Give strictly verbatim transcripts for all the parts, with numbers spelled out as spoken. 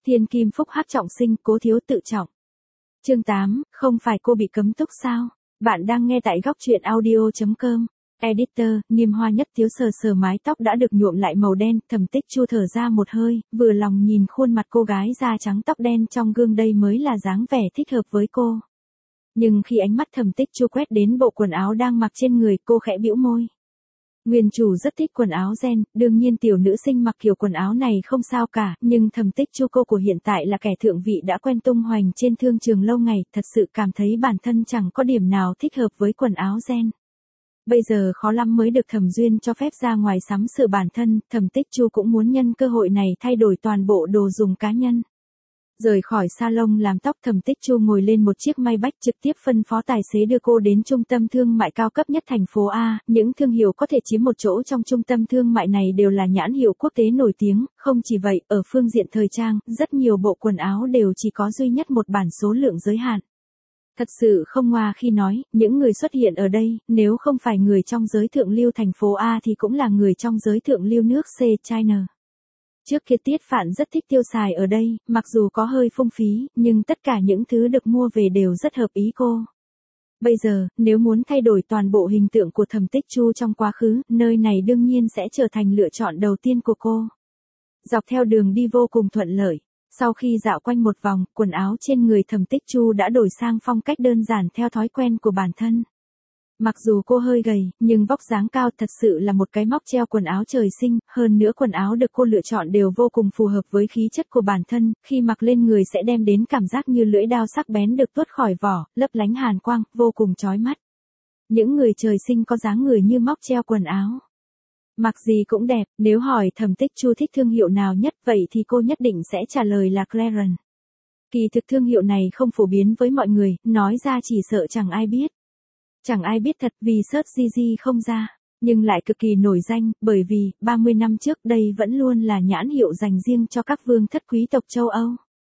Thiên kim phúc hắc trọng sinh, cố thiếu tự trọng. Chương tám, không phải cô bị cấm túc sao? Bạn đang nghe tại góc truyện audio chấm com. Editor, Niêm Hoa Nhất Tiếu sờ sờ mái tóc đã được nhuộm lại màu đen, Thẩm Tích Chu thở ra một hơi, vừa lòng nhìn khuôn mặt cô gái da trắng tóc đen trong gương, đây mới là dáng vẻ thích hợp với cô. Nhưng khi ánh mắt Thẩm Tích Chu quét đến bộ quần áo đang mặc trên người, cô khẽ bĩu môi. Nguyên chủ rất thích quần áo ren, đương nhiên tiểu nữ sinh mặc kiểu quần áo này không sao cả, nhưng Thẩm Tích Chu cô của hiện tại là kẻ thượng vị đã quen tung hoành trên thương trường lâu ngày, thật sự cảm thấy bản thân chẳng có điểm nào thích hợp với quần áo ren. Bây giờ khó lắm mới được Thẩm Duyên cho phép ra ngoài sắm sửa bản thân, Thẩm Tích Chu cũng muốn nhân cơ hội này thay đổi toàn bộ đồ dùng cá nhân. Rời khỏi salon làm tóc, Thẩm Tích Chu ngồi lên một chiếc Maybach, trực tiếp phân phó tài xế đưa cô đến trung tâm thương mại cao cấp nhất thành phố A. Những thương hiệu có thể chiếm một chỗ trong trung tâm thương mại này đều là nhãn hiệu quốc tế nổi tiếng, không chỉ vậy, ở phương diện thời trang, rất nhiều bộ quần áo đều chỉ có duy nhất một bản số lượng giới hạn. Thật sự không ngoa khi nói, những người xuất hiện ở đây, nếu không phải người trong giới thượng lưu thành phố A thì cũng là người trong giới thượng lưu nước C China. Trước kia Tiết Phạn rất thích tiêu xài ở đây, mặc dù có hơi phung phí, nhưng tất cả những thứ được mua về đều rất hợp ý cô. Bây giờ, nếu muốn thay đổi toàn bộ hình tượng của Thẩm Tích Chu trong quá khứ, nơi này đương nhiên sẽ trở thành lựa chọn đầu tiên của cô. Dọc theo đường đi vô cùng thuận lợi. Sau khi dạo quanh một vòng, quần áo trên người Thẩm Tích Chu đã đổi sang phong cách đơn giản theo thói quen của bản thân. Mặc dù cô hơi gầy, nhưng vóc dáng cao, thật sự là một cái móc treo quần áo trời sinh, hơn nữa quần áo được cô lựa chọn đều vô cùng phù hợp với khí chất của bản thân, khi mặc lên người sẽ đem đến cảm giác như lưỡi dao sắc bén được tuốt khỏi vỏ, lấp lánh hàn quang, vô cùng chói mắt. Những người trời sinh có dáng người như móc treo quần áo. Mặc gì cũng đẹp, nếu hỏi Thẩm Tích Chu thích thương hiệu nào nhất, vậy thì cô nhất định sẽ trả lời là Clarence. Kỳ thực thương hiệu này không phổ biến với mọi người, nói ra chỉ sợ chẳng ai biết. Chẳng ai biết thật vì search gi gi không ra, nhưng lại cực kỳ nổi danh, bởi vì, ba mươi năm trước đây vẫn luôn là nhãn hiệu dành riêng cho các vương thất quý tộc châu Âu.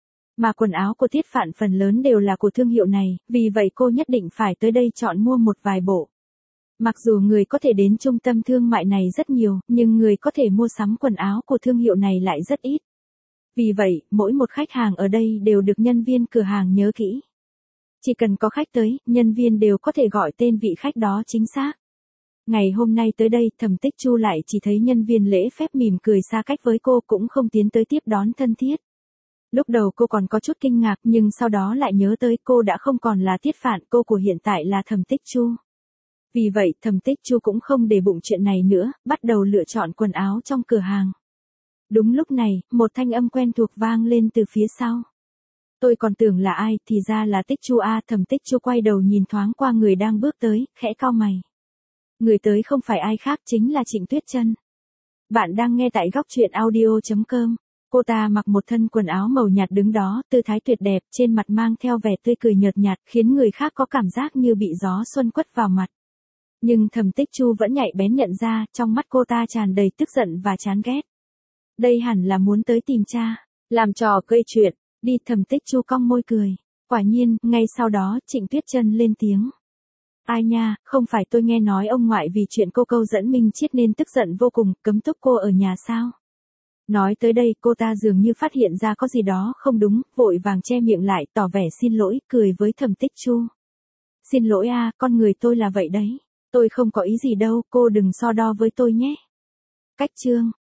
Mà quần áo của Tiết Phạn phần lớn đều là của thương hiệu này, vì vậy cô nhất định phải tới đây chọn mua một vài bộ. Mặc dù người có thể đến trung tâm thương mại này rất nhiều, nhưng người có thể mua sắm quần áo của thương hiệu này lại rất ít. Vì vậy, mỗi một khách hàng ở đây đều được nhân viên cửa hàng nhớ kỹ. Chỉ cần có khách tới, nhân viên đều có thể gọi tên vị khách đó chính xác. Ngày hôm nay tới đây, Thẩm Tích Chu lại chỉ thấy nhân viên lễ phép mỉm cười xa cách với cô, cũng không tiến tới tiếp đón thân thiết. Lúc đầu cô còn có chút kinh ngạc, nhưng sau đó lại nhớ tới cô đã không còn là Tiết Phạn, cô của hiện tại là Thẩm Tích Chu. Vì vậy, Thẩm Tích Chu cũng không để bụng chuyện này nữa, bắt đầu lựa chọn quần áo trong cửa hàng. Đúng lúc này, một thanh âm quen thuộc vang lên từ phía sau. Tôi còn tưởng là ai, thì ra là Tích Chu a. Thẩm Tích Chu quay đầu nhìn thoáng qua người đang bước tới, khẽ cau mày. Người tới không phải ai khác, chính là Trịnh Tuyết Chân. Bạn đang nghe tại góc truyện audio chấm com. Cô ta mặc một thân quần áo màu nhạt đứng đó, tư thái tuyệt đẹp, trên mặt mang theo vẻ tươi cười nhợt nhạt, khiến người khác có cảm giác như bị gió xuân quất vào mặt. Nhưng Thẩm Tích Chu vẫn nhạy bén nhận ra, trong mắt cô ta tràn đầy tức giận và chán ghét. Đây hẳn là muốn tới tìm cha, làm trò gây chuyện. Đi, Thẩm Tích Chu cong môi cười. Quả nhiên, ngay sau đó, Trịnh Tuyết Chân lên tiếng. Ai nha, không phải tôi nghe nói ông ngoại vì chuyện cô câu dẫn Minh Chiết nên tức giận vô cùng, cấm túc cô ở nhà sao? Nói tới đây, cô ta dường như phát hiện ra có gì đó không đúng, vội vàng che miệng lại, tỏ vẻ xin lỗi, cười với Thẩm Tích Chu. Xin lỗi a, con người tôi là vậy đấy. Tôi không có ý gì đâu, cô đừng so đo với tôi nhé. Cách chương.